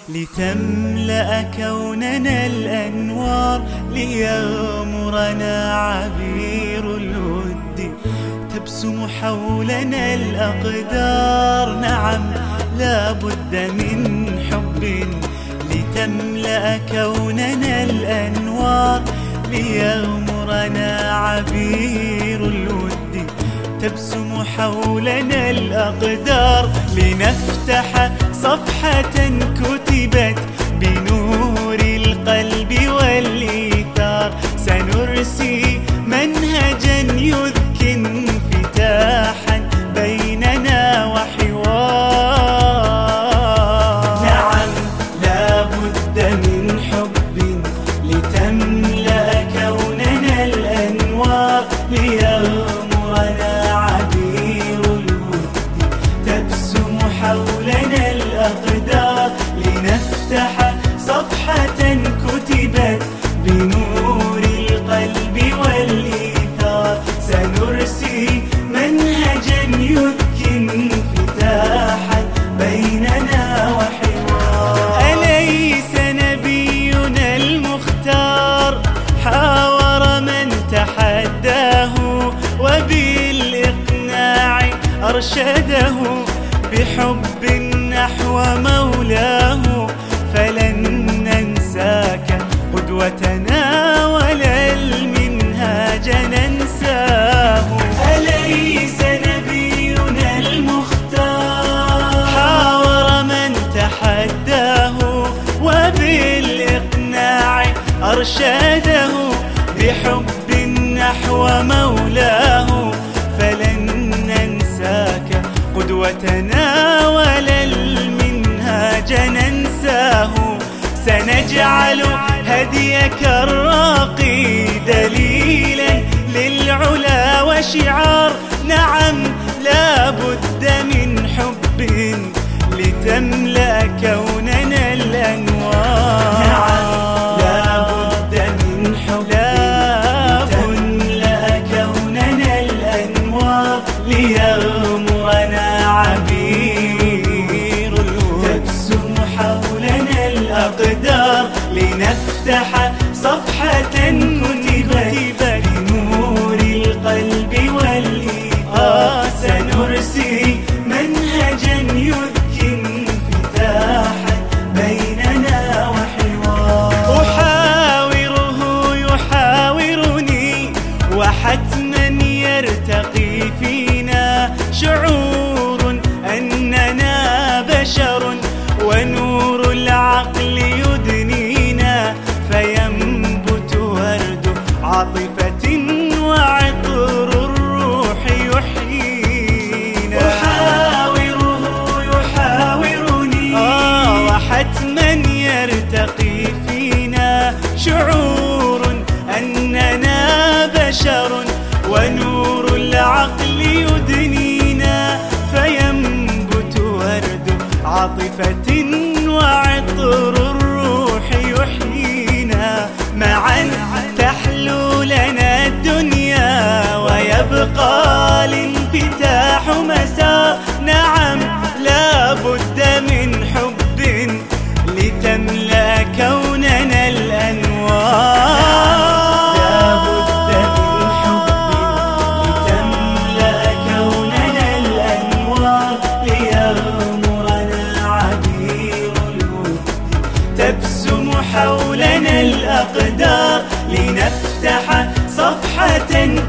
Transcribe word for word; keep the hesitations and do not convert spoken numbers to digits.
لتملأ كوننا الأنوار، ليغمرنا عبير الود، تبسم حولنا الأقدار. نعم لا بد من حب لتملأ كوننا الأنوار، ليغمرنا عبير الود، تبسم حولنا الأقدار. لنفتح صفحة كتبت بنور القلب والإيثار، سنرسي منهجا يذكي انفتاحا بيننا وحوار. نعم لا بد من حب لتملأ كوننا الأنوار، ليغمرنا عبير الود، تبسم حولنا الأقدار. لنفتح صفحة كتبت بنور القلب والإيثار، سنرسي منهجا يذكي انفتاحا بيننا وحوار. أليس نبينا المختار حاور من تحداه، وبالإقناع أرشده بحب نحو مولاه؟ فلن ننساك قدوتنا ولا المنهاج ننساه. أليس نبينا المختار حاور من تحداه، وبالإقناع أرشده بحب نحو مولاه؟ فلن ننساك قدوتنا ولا المنهاج ننساه. سنجعل هديك الراقي دليلا للعلا وشعار. نعم لا بد من حب لتملأ كوننا الأنوار. نعم لا بد من حب لتملأ كوننا الأنوار، ليغمرنا عبير الود، تبسم حولنا الأقدار. لنفتح صفحة كتبت بنور القلب والإيثار، سنرسي منهجا يذكي انفتاحا بيننا وحوار. أحاوره يحاورني، وحتما يرتقي فينا شعور أننا بشر، ونور العقل يدنينا، فينبت ورد عاطفة وعطر الروح يحيينا. أحاوره يحاورني، آه وحتما يرتقي فينا شعور أننا بشر، ونور العقل يدنينا، فينبت ورد عاطفة وعطر الروح يحيينا. معا تحلو لنا الدنيا، ويبقى الانفتاح مسار. نعم لا بد من حب لتملأ كوننا الأنوار. تبسم حولنا الأقدار، لنفتح صفحة